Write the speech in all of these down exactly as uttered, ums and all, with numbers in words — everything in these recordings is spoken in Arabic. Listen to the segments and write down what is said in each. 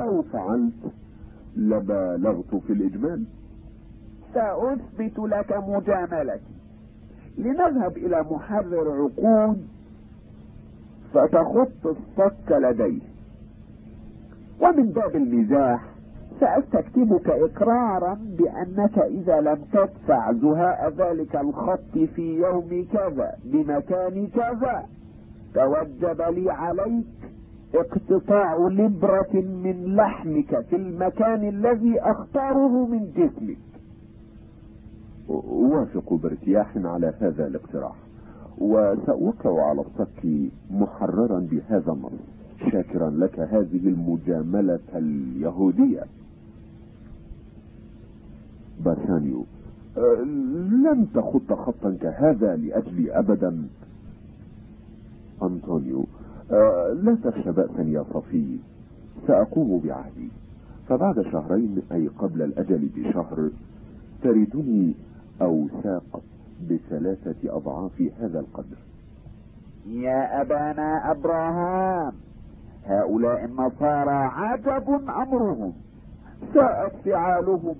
ولو فعلت لبالغت في الإجمال. سأثبت لك مجاملتي. لنذهب إلى محرر عقود فتخط الصك لديه، ومن باب المزاح سأستكتبك إقرارا بأنك إذا لم تدفع زهاء ذلك الخط في يوم كذا بمكان كذا توجب لي عليك اقتطاع لبرة من لحمك في المكان الذي أختاره من جسمك. أوافق بارتياح على هذا الاقتراح، وسأوقع على الصك محررا بهذا النص، شاكرا لك هذه المجاملة اليهودية. باسانيو: لن تخط خطا كهذا لأجلي أبدا. أنطونيو: لا تخشى بأسا يا صفي، سأقوم بعهدي، فبعد شهرين أي قبل الأجل بشهر تردني أوساق بثلاثة أضعاف هذا القدر. يا أبانا أبراهام، هؤلاء النصارى عجب أمرهم، ساءت فعالهم،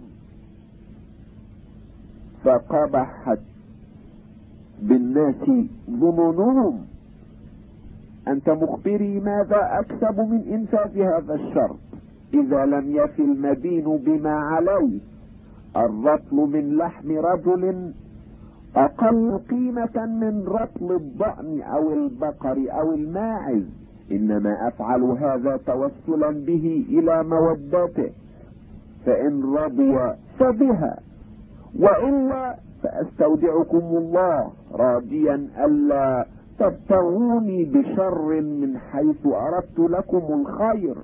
فقبحت بالناس ظنونهم. أنت مخبري ماذا أكسب من إنفاذ هذا الشرط إذا لم يفي المدين بما عليه؟ الرطل من لحم رجل أقل قيمة من رطل الضأن أو البقر أو الماعز، إنما أفعل هذا توسلا به إلى مودته، فإن رضي فبها، وإلا فأستودعكم الله راجيا ألا تبتغوني بشر من حيث أردت لكم الخير.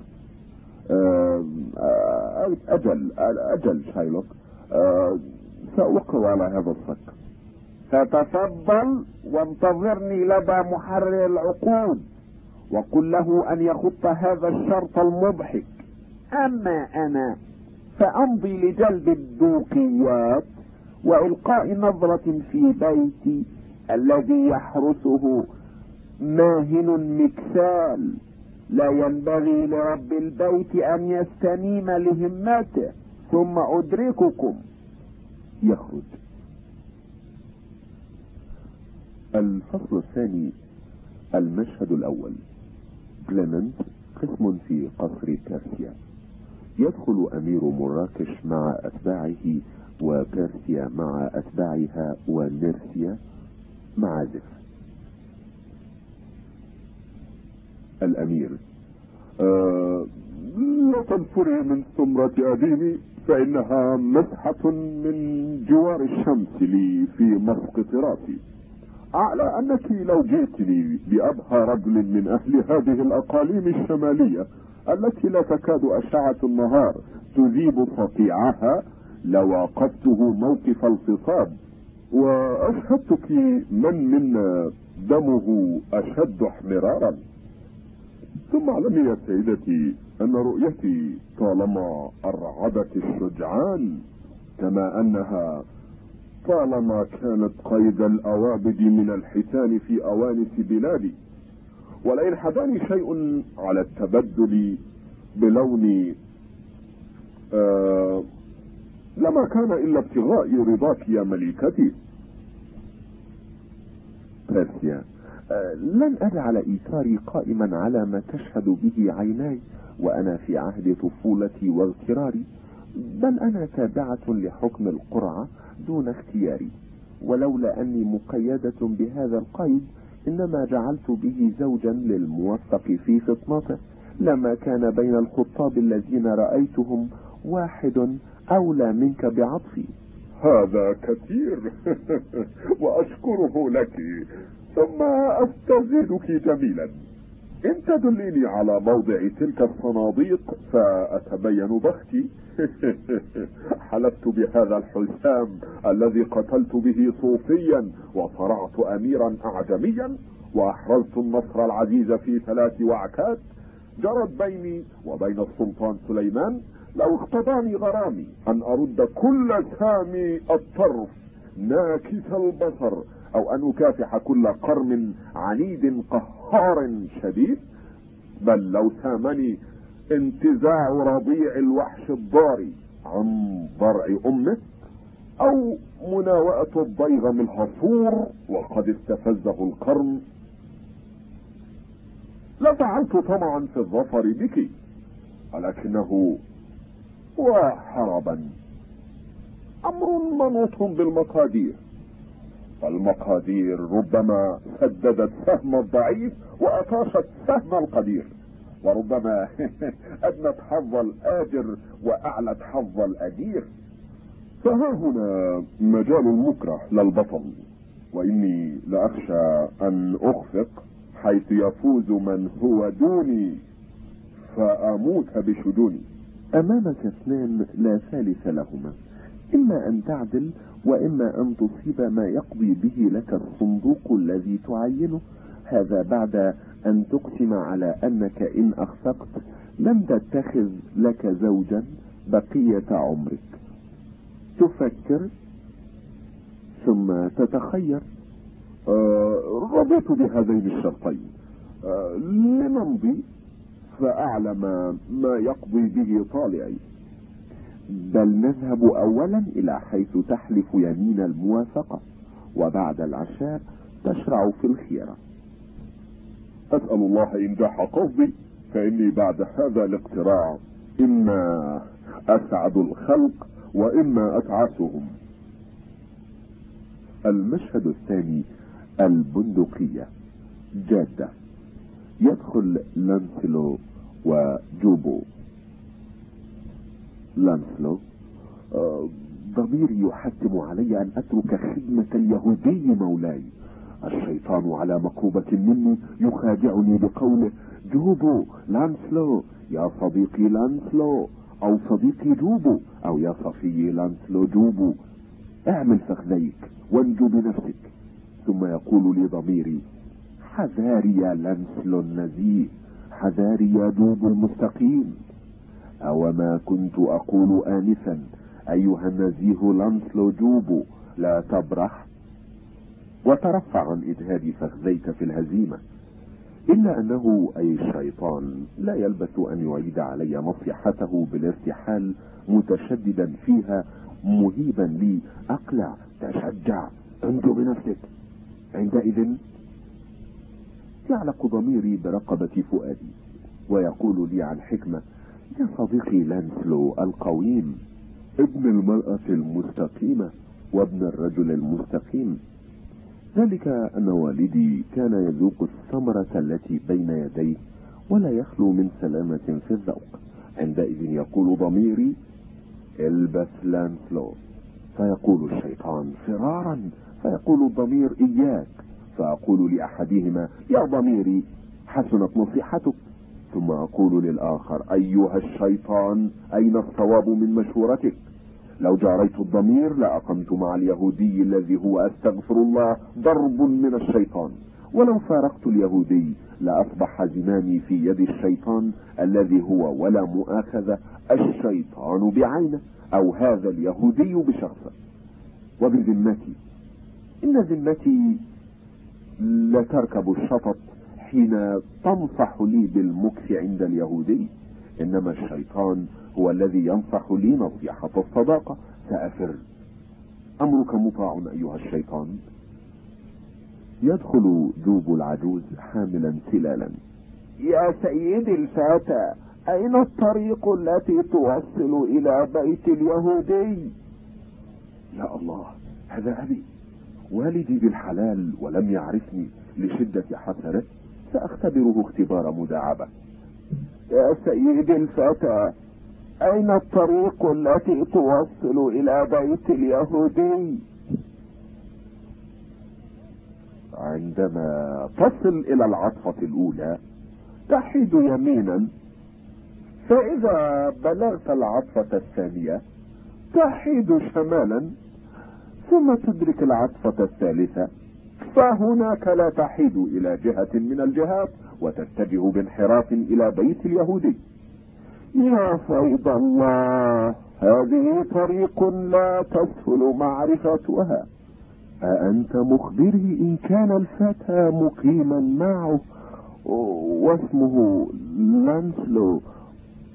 أجل أجل شايلوك، سأوقع على هذا الصك. فتفضل وانتظرني لدى محرر العقود، وقل له أن يخط هذا الشرط المضحك. أما أنا فأمضي لجلب الدوقيات وإلقاء نظرة في بيتي الذي يحرسه ماهن مكسال، لا ينبغي لرب البيت أن يستنيم لهمته، ثم أدرككم. يخرج. الفصل الثاني. المشهد الأول. كليمنت قسم في قصر كارسيا. يدخل أمير مراكش مع أتباعه، وكارسيا مع أتباعها، ونيرسيا معازف. الأمير: آه لا تنفري من سمرة أديمي، فإنها مسحة من جوار الشمس لي في مسقط راسي، على أنك لو جئتني بأبهى رجل من أهل هذه الأقاليم الشمالية التي لا تكاد أشعة النهار تذيب صقيعها لوقفته موقف الفصاد، وأشهدتك من منا دمه أشد احمرارا. ثم اعلمي يا سيدتي أن رؤيتي طالما أرعبت الشجعان، كما أنها طالما كانت قيد الأوابد من الحيتان في أوانس بلادي، ولئن حداني شيء على التبدل بلوني آه لما كان إلا ابتغاء رضاك يا مليكتي. بيرسيا: آه لن أجعل إيثاري قائما على ما تشهد به عيناي وأنا في عهد طفولتي واغتراري، بل أنا تابعة لحكم القرعة دون اختياري، ولولا أني مقيدة بهذا القيد إنما جعلت به زوجا للموفق في فطنته، لما كان بين الخطاب الذين رأيتهم واحد أولى منك بعطفي. هذا كثير وأشكره لك، ثم أستزيدك جميلا. إن تدليني على موضع تلك الصناديق فأتبين بختي. حلفت بهذا الحسام الذي قتلت به صوفيا وصرعت أميرا أعجميا وأحرزت النصر العزيز في ثلاث وعكات جرت بيني وبين السلطان سليمان، لو اقتضاني غرامي أن أرد كل سامي الطرف ناكس البصر، أو أن أكافح كل قرم عنيد قهار شديد، بل لو سامني انتزاع رضيع الوحش الضاري عن ضرع امه، او مناوئة الضيغم الهفور وقد استفزه القرن، لفعلت طمعا في الظفر بك، ولكنه وحربا امر منوط بالمقادير، فالمقادير ربما سددت سهم الضعيف واطاشت سهم القدير، وربما ادنت حظ الآجر واعلت حظ الأجير. فها هنا مجال المكره للبطل، واني لاخشى ان اخفق حيث يفوز من هو دوني فاموت بشجوني. امامك اثنان لا ثالث لهما، اما ان تعدل واما ان تصيب ما يقضي به لك الصندوق الذي تعينه، هذا بعد ان تقسم على انك ان اخفقت لم تتخذ لك زوجا بقية عمرك. تفكر ثم تتخير. آه رضيت بهذين الشرطين. آه لنمضي فأعلم ما يقضي به طالعي. بل نذهب اولا الى حيث تحلف يمين الموافقة، وبعد العشاء تشرع في الخيرة. اسأل الله انجاح قصدي، فاني بعد هذا الاقتراع اما اسعد الخلق واما اتعسهم. المشهد الثاني البندقية جادة. يدخل لانسلو وجوبو. لانسلو: آه ضميري يحتم علي ان اترك خدمة اليهودي مولاي. الشيطان على مقربة مني يخادعني بقوله: جوبو لانسلو، يا صديقي لانسلو، او صديقي جوبو، او يا صفي لانسلو جوبو، اعمل فخذيك وانجو بنفسك. ثم يقول لي ضميري: حذاري يا لانسلو النزيه، حذاري يا جوبو المستقيم. او ما كنت اقول انفا: ايها النزيه لانسلو جوبو، لا تبرح وترفع عن اجهاد فخذيك في الهزيمة. الا انه اي الشيطان لا يلبث ان يعيد علي نصيحته بالارتحال، متشددا فيها مهيبا لي: اقلع، تشجع، انجو بنفسك. عندئذ يعلق ضميري برقبة فؤادي ويقول لي عن حكمة: يا صديقي لانسلو القويم، ابن المرأة المستقيمة وابن الرجل المستقيم. ذلك ان والدي كان يذوق الثمرة التي بين يديه ولا يخلو من سلامة في الذوق. عندئذ يقول ضميري: البس لانسلو. فيقول الشيطان: فرارا. فيقول الضمير: اياك. فاقول لاحدهما: يا ضميري، حسنت نصيحتك. ثم اقول للاخر: ايها الشيطان، اين الصواب من مشورتك؟ لو جاريت الضمير لاقمت مع اليهودي الذي هو استغفر الله ضرب من الشيطان، ولو فارقت اليهودي لاصبح زمامي في يد الشيطان الذي هو ولا مؤاخذة الشيطان بعينه، او هذا اليهودي بشخصه. وبذمتي ان ذمتي لا تركب الشطط حين تنصح لي بالمكث عند اليهودي، انما الشيطان هو الذي ينصح لي نصيحة الصداقة. سأفر. امرك مطاع ايها الشيطان. يدخل جوب العجوز حاملا سلالا. يا سيدي الفتى، اين الطريق التي توصل الى بيت اليهودي؟ يا الله، هذا ابي، والدي بالحلال ولم يعرفني لشدة حسره. ساختبره اختبار مداعبة. يا سيدي الفتى، اين الطريق التي توصل الى بيت اليهودي؟ عندما تصل الى العطفة الاولى تحيد يمينا، فاذا بلغت العطفة الثانية تحيد شمالا، ثم تدرك العطفة الثالثة، فهناك لا تحيد الى جهة من الجهات وتتجه بانحراف الى بيت اليهودي. يا فيض الله، هذه طريق لا تسهل معرفتها. أأنت مخبري إن كان الفتى مقيما معه واسمه لانسلو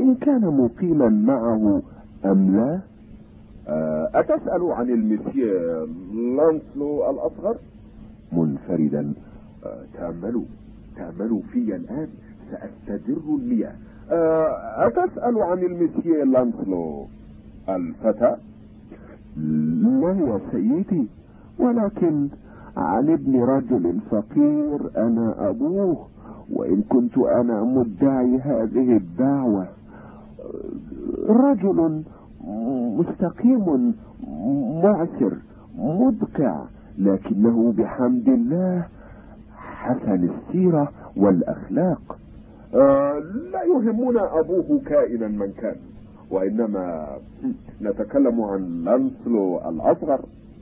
إن كان مقيما معه أم لا؟ أتسأل عن المسيو لانسلو الأصغر؟ منفردا. تأملوا تأملوا في الآن، سأستدر المياه. أتسأل عن المسيو لانسلو الفتى؟ لا يا سيدي، ولكن عن ابن رجل فقير أنا أبوه، وإن كنت أنا مدعي هذه الدعوة. رجل مستقيم معسر مدقع، لكنه بحمد الله حسن السيرة والأخلاق. آه لا يهمنا أبوه كائنا من كان، وإنما نتكلم عن لانسلو الأصغر.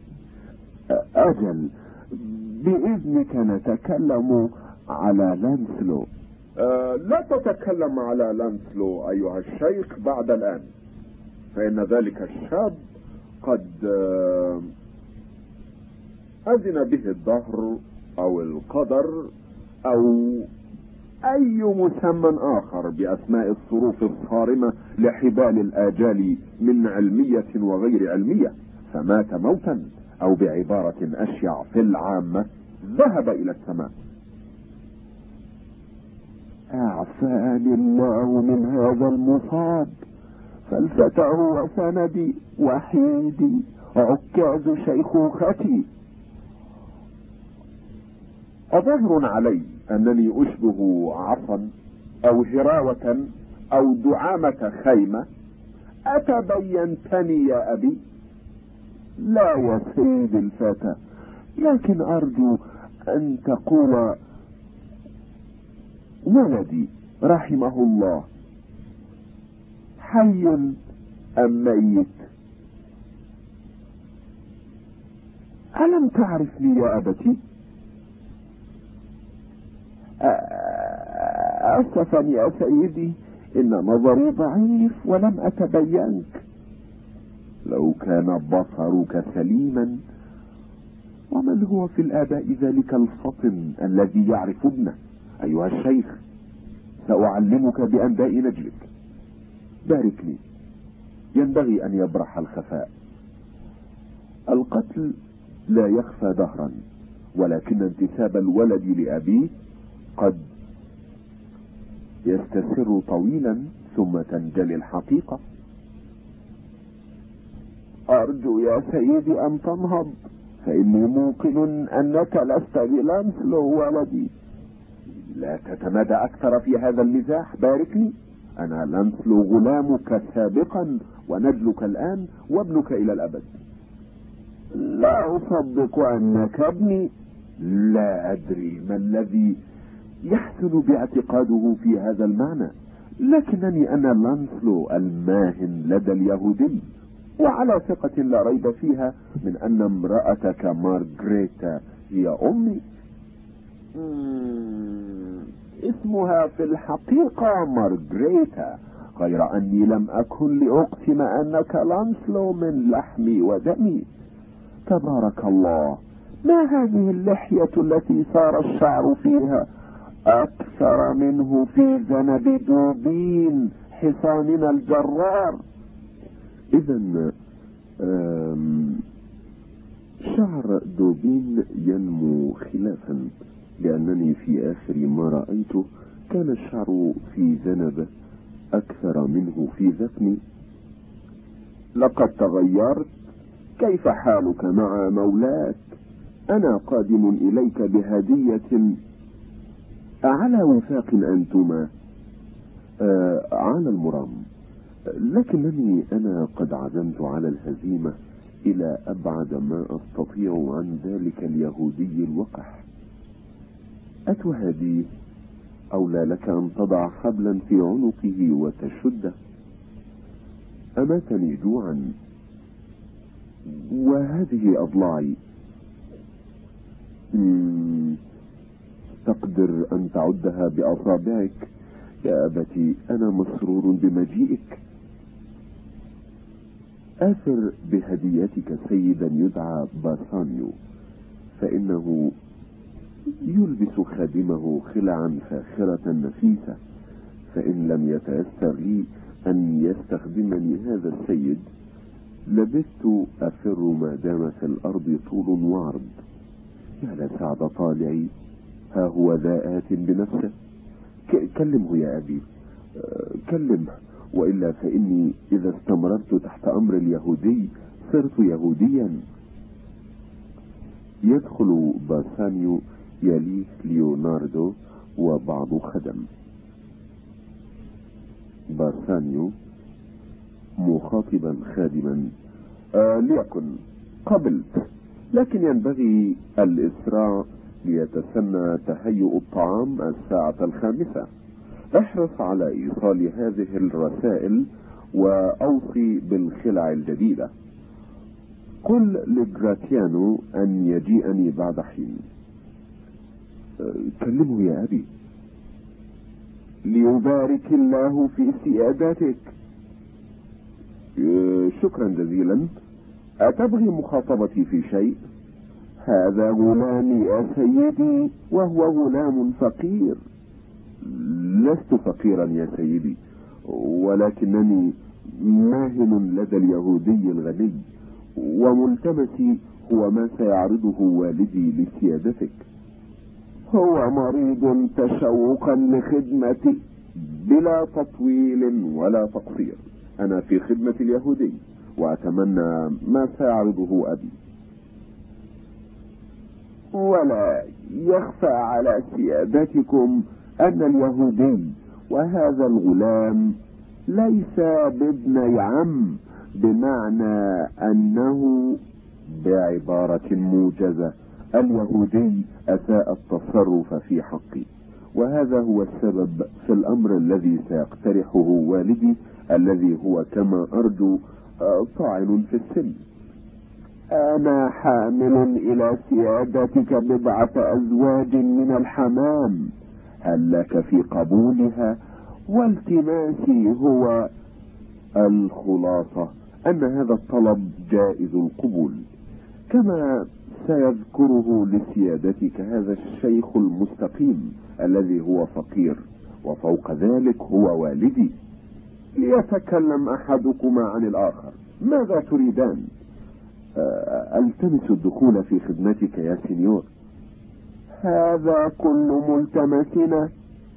أجل، بإذنك نتكلم على لانسلو. آه لا تتكلم على لانسلو أيها الشيخ بعد الآن، فإن ذلك الشاب قد آه أذن به الدهر أو القدر أو أي مسمى آخر بأسماء الصروف الصارمة لحبال الآجال من علمية وغير علمية، فمات موتا، أو بعبارة أشيع في العامة ذهب إلى السماء. أعفاني الله من هذا المصاب، فالفتى هو سندي وحيدي عكاز شيخوختي. أظهر علي أنني أشبه عصا أو هراوة أو دعامة خيمة؟ أتبينتني يا أبي؟ لا يا سيد الفتى، لكن أرجو أن تقول ولدي رحمه الله حي أم ميت؟ ألم تعرفني يا أبتي؟ أسفا يا سيدي، إن نظري ضعيف ولم أتبينك. لو كان بصرك سليما، ومن هو في الآباء ذلك الفطن الذي يعرف ابنه؟ أيها الشيخ، سأعلمك بأنباء نجلك. بارك لي، ينبغي أن يبرح الخفاء. القتل لا يخفى دهرا، ولكن انتساب الولد لأبيه قد يستسر طويلا ثم تنجلي الحقيقة. أرجو يا سيدي أن تنهض، فإني موقن أنك لست بلانسلو ولدي. لا تتمادى أكثر في هذا المزاح، باركني. أنا لانسلو غلامك سابقا ونجلك الآن وابنك إلى الأبد. لا أصدق أنك ابني. لا أدري ما الذي يحسن باعتقاده في هذا المعنى، لكنني أنا لانسلو الماهن لدى اليهودي، وعلى ثقة لا ريب فيها من أن امرأتك مارغريتا هي أمي. اسمها في الحقيقة مارغريتا، غير أني لم أكن لأقسم أنك لانسلو من لحمي ودمي. تبارك الله، ما هذه اللحية التي صار الشعر فيها أكثر منه في ذنب دوبين حصاننا الجرار؟ إذن شعر دوبين ينمو خلافا، لأنني في آخر ما رأيته كان الشعر في ذنب أكثر منه في ذقني. لقد تغيرت. كيف حالك مع مولاك؟ أنا قادم إليك بهدية. على وفاق أنتما؟ آه على المرام، لكنني أنا قد عزمت على الهزيمة إلى أبعد ما أستطيع عن ذلك اليهودي الوقح. أتهديه؟ أولى لك أن تضع حبلا في عنقه وتشده. أماتني جوعا، وهذه أضلاعي. تقدر أن تعدها بأصابعك يا أبتي. أنا مسرور بمجيئك. آثر بهديتك سيدا يدعى باسانيو، فإنه يلبس خادمه خلعا فاخرة نفيسة، فإن لم يتيسر لي أن يستخدمني هذا السيد لبثت أفر ما دام في الأرض طول وعرض. يا لسعد طالعي، ها هو ذا آت بنفسه. كلمه يا أبي، كلمه، وإلا فإني إذا استمررت تحت أمر اليهودي صرت يهوديا. يدخل باسانيو يليه ليوناردو وبعض خدم. باسانيو مخاطبا خادما: آه ليكن قبلت، لكن ينبغي الإسراع ليتسنى تهيؤ الطعام الساعة الخامسة. احرص على إيصال هذه الرسائل وأوصي بالخلع الجديدة. قل لجراتيانو أن يجيئني بعد حين. أه كلمه يا أبي. ليبارك الله في سيادتك. أه شكرا جزيلا. أتبغي مخاطبتي في شيء؟ هذا غلامي يا سيدي، وهو غلام فقير. لست فقيرا يا سيدي، ولكنني ماهن لدى اليهودي الغني، وملتمسي هو ما سيعرضه والدي لسيادتك. هو مريض تشوقا لخدمتي بلا تطويل ولا تقصير. أنا في خدمة اليهودي وأتمنى ما سيعرضه أبي. ولا يخفى على سيادتكم أن اليهودي وهذا الغلام ليس بابن عم، بمعنى أنه بعبارة موجزة اليهودي أساء التصرف في حقي، وهذا هو السبب في الأمر الذي سيقترحه والدي، الذي هو كما أرجو طاعن في السن. أنا حامل إلى سيادتك بضعة أزواج من الحمام، هل لك في قبولها؟ والتماسي هو الخلاصة أن هذا الطلب جائز القبول، كما سيذكره لسيادتك هذا الشيخ المستقيم الذي هو فقير، وفوق ذلك هو والدي. ليتكلم أحدكما عن الآخر. ماذا تريدان؟ ألتمس الدخول في خدمتك يا سينيور. هذا كل ملتمسنا.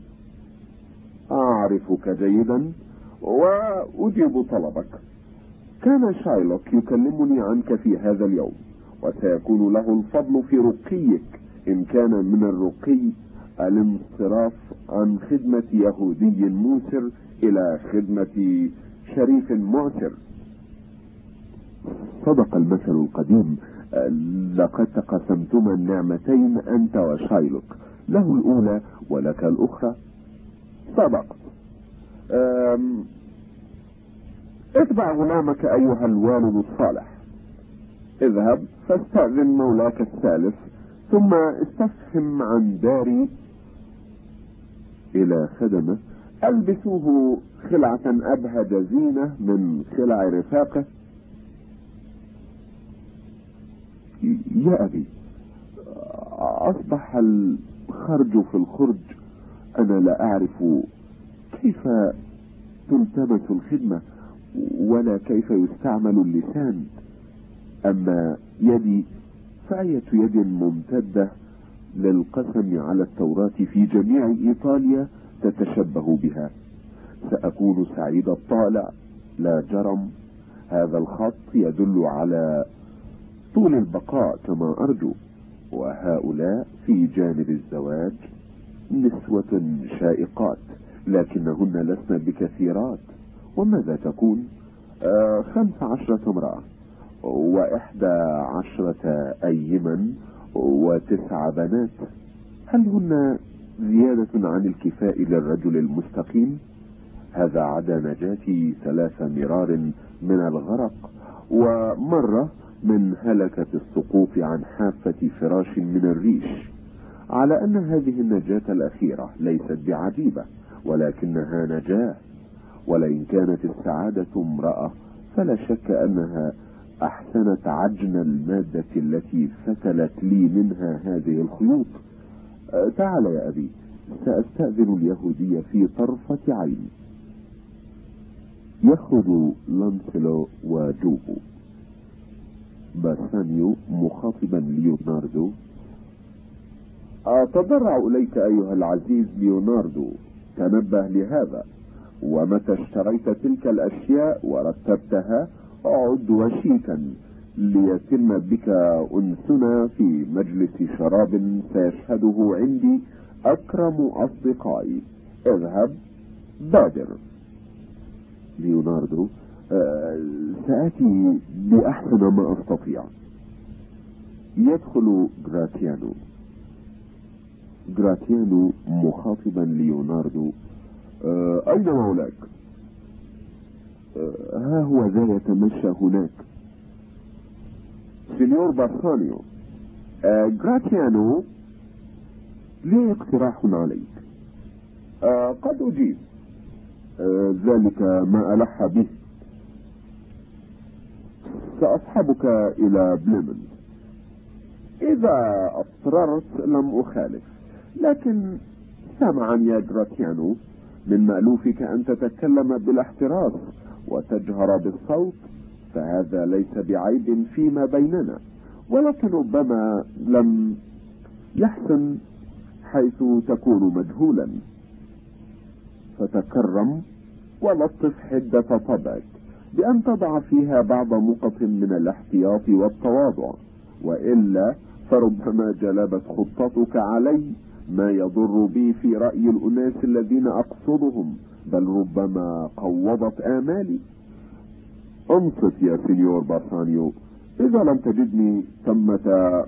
أعرفك جيدا وأجيب طلبك. كان شايلوك يكلمني عنك في هذا اليوم، وسيكون له الفضل في رقيك إن كان من الرقي الانصراف عن خدمة يهودي موسر إلى خدمة شريف معسر. صدق المثل القديم: لقد تقسمتما النعمتين أنت وشايلوك، له الأولى ولك الأخرى. صدقت. اتبع غلامك أيها الوالد الصالح. اذهب فاستأذن مولاك الثالث، ثم استفهم عن داري. إلى خدمه: ألبسوه خلعة أبهج زينة من خلع رفاقه. يا أبي، أصبح الخرج في الخرج. أنا لا أعرف كيف تلتمس الخدمة ولا كيف يستعمل اللسان. أما يدي فأية يد ممتدة للقسم على التوراة في جميع إيطاليا تتشبه بها. سأكون سعيد الطالع لا جرم. هذا الخط يدل على طول البقاء كما أرجو. وهؤلاء في جانب الزواج نسوة شائقات، لكنهن لسن بكثيرات. وماذا تكون؟ آه خمس عشرة امرأة وإحدى عشرة أيما وتسع بنات. هل هن زيادة عن الكفاء للرجل المستقيم؟ هذا عدا نجاتي ثلاث مرار من الغرق، ومرة من هلكة السقوط عن حافة فراش من الريش. على أن هذه النجاة الأخيرة ليست بعجيبة، ولكنها نجاة. ولئن كانت السعادة امرأة فلا شك أنها أحسنت عجن المادة التي فتلت لي منها هذه الخيوط. أه تعال يا أبي، سأستأذن اليهودية في طرفة عين. يخرج لانسلو وجوبو. باسانيو مخاطبا ليوناردو: أتضرع إليك أيها العزيز ليوناردو، تنبه لهذا، ومتى اشتريت تلك الأشياء ورتبتها أعد وشيكا ليتم بك أنسنا في مجلس شراب سيشهده عندي أكرم أصدقائي. اذهب، بادر. ليوناردو: آه سآتي بأحسن ما أستطيع. يدخل غراتيانو. غراتيانو مخاطبا ليوناردو: آه أين مولاك؟ آه ها هو ذا يتمشى هناك. سينيور باسانيو. آه غراتيانو، لي اقتراح عليك. آه قد أجيب. آه ذلك ما ألح به. سأصحبك إلى بليمن. إذا أصررت لم أخالف، لكن سمعا يا غراتيانو، من مألوفك أن تتكلم بالاحتراس وتجهر بالصوت، فهذا ليس بعيب فيما بيننا، ولكن ربما لم يحسن حيث تكون مجهولا. فتكرم ولطف حدة طبعك بأن تضع فيها بعض نقط من الاحتياط والتواضع، وإلا فربما جلبت خطتك علي ما يضر بي في رأي الأناس الذين أقصدهم، بل ربما قوضت آمالي. انصت يا سينيور باسانيو، إذا لم تجدني ثمة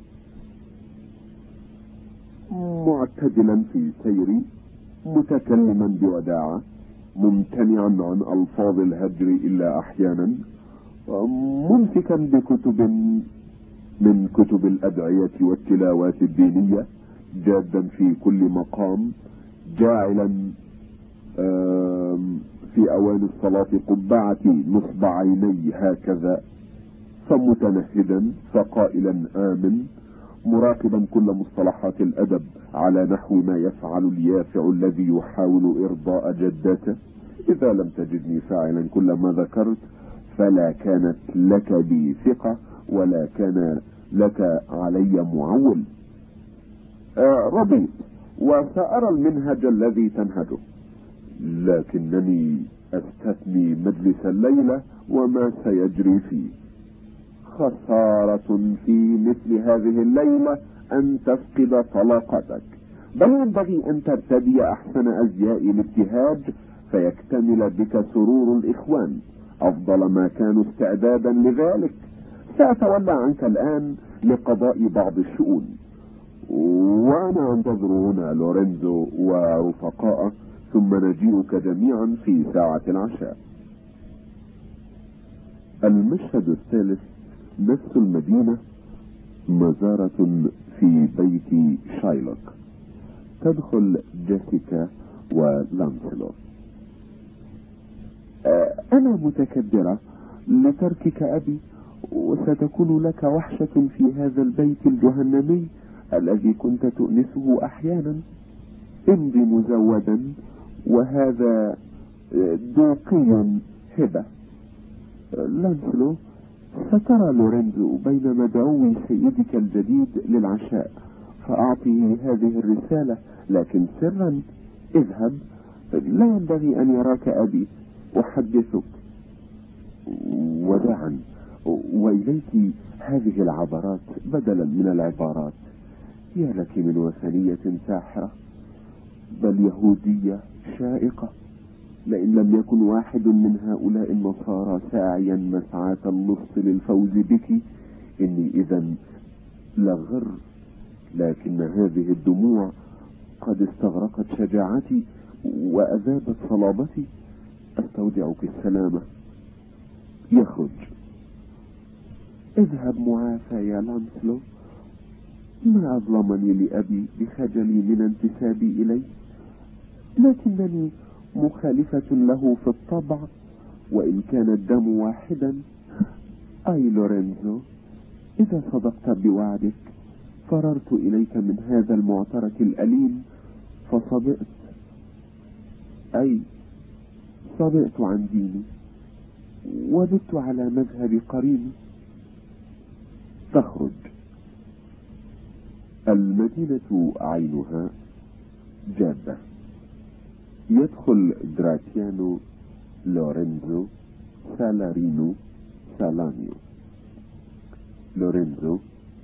معتدلا في سيري، متكلما بوداعة، ممتنعا عن ألفاظ الهجر إلا أحيانا، ممسكا بكتب من كتب الأدعية والتلاوات الدينية، جادا في كل مقام، جاعلا في أوان الصلاة قبعتي نصب عيني هكذا، فمتنهدا فقائلا آمن، مراقبا كل مصطلحات الأدب على نحو ما يفعل اليافع الذي يحاول إرضاء جدته. إذا لم تجدني فاعلا كل ما ذكرت، فلا كانت لك بي ثقة ولا كان لك علي معول. آه رضيت، وسأرى المنهج الذي تنهجه، لكنني أستثني مجلس الليلة وما سيجري فيه. خسارة في مثل هذه الليلة أن تفقد طلاقتك، بل ينبغي أن ترتدي أحسن أزياء الابتهاج فيكتمل بك سرور الإخوان، أفضل ما كانوا استعدادا لذلك. سأتولى عنك الآن لقضاء بعض الشؤون، وأنا أنتظر هنا لورينزو ورفقاءه، ثم نجيئك جميعا في ساعة العشاء. المشهد الثالث: نفس المدينة، مزارة في بيت شايلوك. تدخل جيسيكا ولانسلو. أنا متكدرة لتركك أبي، وستكون لك وحشة في هذا البيت الجهنمي الذي كنت تؤنسه أحيانا. امضي مزودا، وهذا دوقي هبة. لانسلو، سترى لورينزو بين مدعو سيدك الجديد للعشاء، فأعطيه هذه الرسالة، لكن سرا. اذهب، لا ينبغي أن يراك أبي، أحدثك. وداعا، وإليك هذه العبارات بدلا من العبارات. يا لك من وثنية ساحرة، بل يهودية شائقة. لئن لم يكن واحد من هؤلاء النصارى ساعيا مسعاة اللص للفوز بك، إني إذا لغر. لكن هذه الدموع قد استغرقت شجاعتي وأذابت صلابتي. أستودعك السلامة. يخرج. اذهب معافى يا لانسلو. ما أظلمني لأبي بخجلي من انتسابي إليه، لكنني مخالفة له في الطبع، وإن كان الدم واحدا. أي لورينزو، إذا صدقت بوعدك فررت إليك من هذا المعترك الأليم فصبئت. أي صبئت عن ديني وبت على مذهب قريني. تخرج. المدينة عينها جادة. يدخل جراتيانو، لورينزو، سالارينو، سالانيو. لورينزو: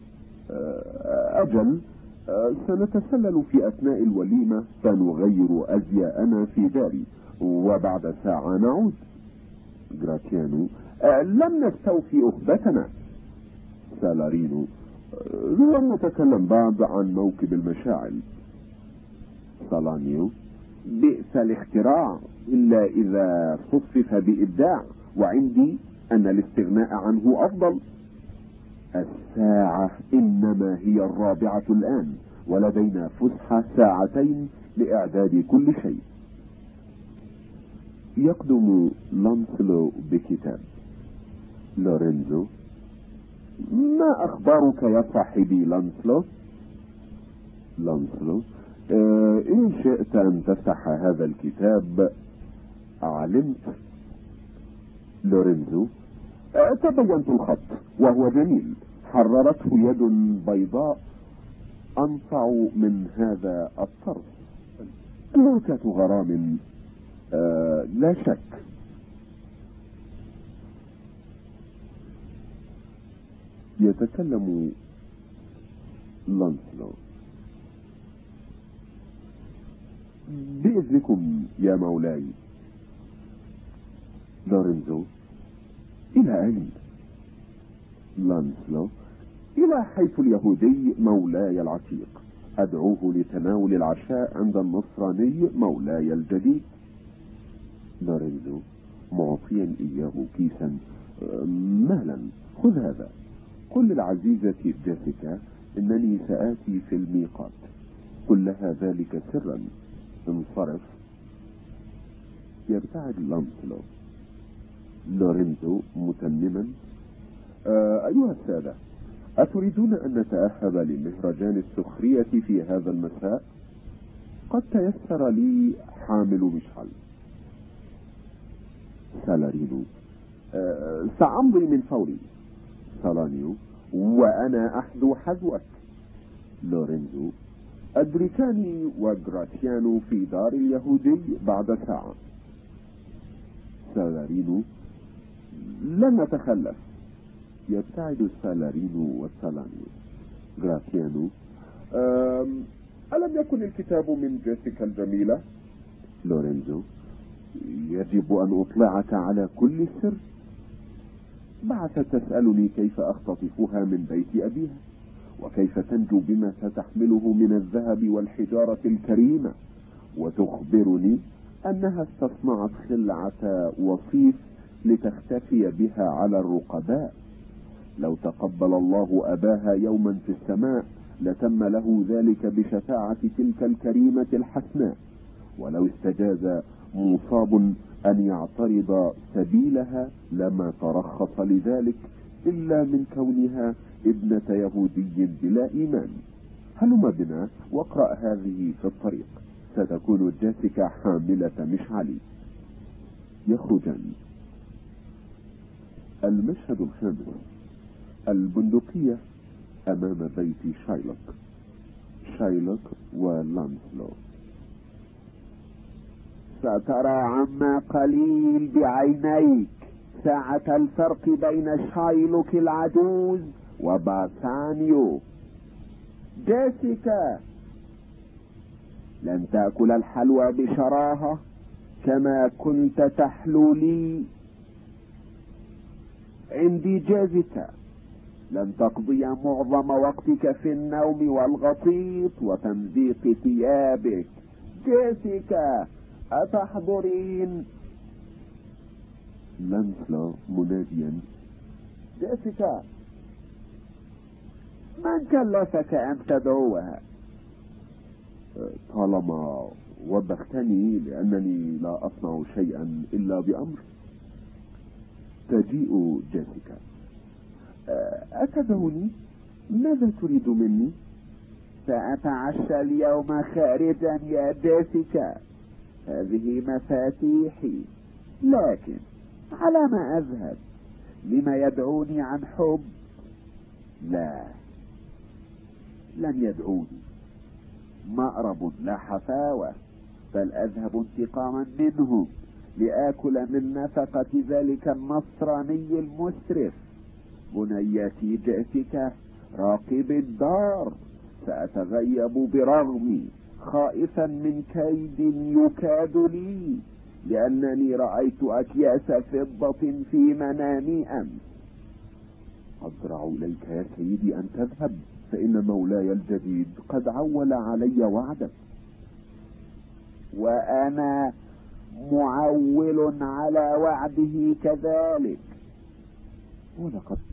أجل، سنتسلل في أثناء الوليمة، سنغير أزياءنا في داري، وبعد ساعة نعود. جراتيانو: لم نستوفي أخبتنا. سالارينو: لم نتكلم بعد عن موكب المشاعل. سالانيو: بئس الاختراع إلا إذا صفف بإبداع، وعندي أن الاستغناء عنه أفضل. الساعة إنما هي الرابعة الآن، ولدينا فسحة ساعتين لإعداد كل شيء. يقدم لانسلو بكتاب. لورينزو: ما أخبارك يا صاحبي لانسلو؟ لانسلو: آه إن شئت أن تفتح هذا الكتاب علمت. لورينزو: آه تبينت الخط وهو جميل، حررته يد بيضاء أنفع من هذا الطرف. نكتة غرام آه لا شك. يتكلم لانسلو: بإذنكم يا مولاي. لورينزو: إلى أين؟ لانسلو: إلى حيث اليهودي مولاي العتيق، أدعوه لتناول العشاء عند النصراني مولاي الجديد. لورينزو معطيا إياه كيسا: مهلا، خذ هذا، قل للعزيزة جيسيكا إنني سآتي في الميقات، قل لها ذلك سرا، انصرف. يبتعد لانسلو. لورينزو متمما: آه أيها السادة، أتريدون أن نتأهب لمهرجان السخرية في هذا المساء؟ قد تيسر لي حامل مشعل. سالارينو: آه سأمضي من فوري. سالانيو: وأنا أحذو حذوك. لورينزو: أدركاني وجراتيانو في دار اليهودي بعد ساعة. سالارينو: لن نتخلف. يبتعد سالارينو وسالانيو. جراتيانو: ألم يكن الكتاب من جيسيكا الجميلة؟ لورينزو: يجب أن أطلعك على كل سر. بعثت تسألني كيف أختطفها من بيت أبيها، وكيف تنجو بما ستحمله من الذهب والحجارة الكريمة، وتخبرني أنها استصنعت خلعة وصيف لتختفي بها على الرقباء. لو تقبل الله أباها يوما في السماء لتم له ذلك بشفاعة تلك الكريمة الحسناء، ولو استجاز مصاب أن يعترض سبيلها لما ترخص لذلك إلا من كونها ابنة يهودي بلا إيمان. هلم بنا واقرأ هذه في الطريق، ستكون جيسيكا حاملة مشعلي. يخرجان. المشهد الخامس. البندقية أمام بيت شايلوك. شايلوك ولانسلو. سترى عما قليل بعينيك ساعة الفرق بين شايلوك العجوز وباسانيو. جيسيكا، لن تأكل الحلوى بشراهة كما كنت تحلو لي عندي. جيسيكا، لن تقضي معظم وقتك في النوم والغطيط وتمزيق ثيابك. جيسيكا، أتحضرين؟ لانسلو مناديا: جيسيكا، من كلفك أن تدعوها؟ طالما وبختني لأنني لا أصنع شيئا إلا بأمر. تجيء جيسيكا: أتدعوني؟ ماذا تريد مني؟ سأتعشى اليوم خارجا يا جيسيكا، هذه مفاتيحي. لكن على ما أذهب؟ لما يدعوني عن حب؟ لا، لن يدعوني مأرب لا حفاوة، بل أذهب انتقاما منهم لآكل من نفقة ذلك النصراني المسرف. بنيتي جئتك راقب الدار، سأتغيب برغمي خائفا من كيد يكاد لي، لأنني رأيت أكياس فضة في منامي أمس. أزرع إليك يا سيدي أن تذهب، فإن مولاي الجديد قد عول علي وعدك. وأنا معول على وعده كذلك. ولقد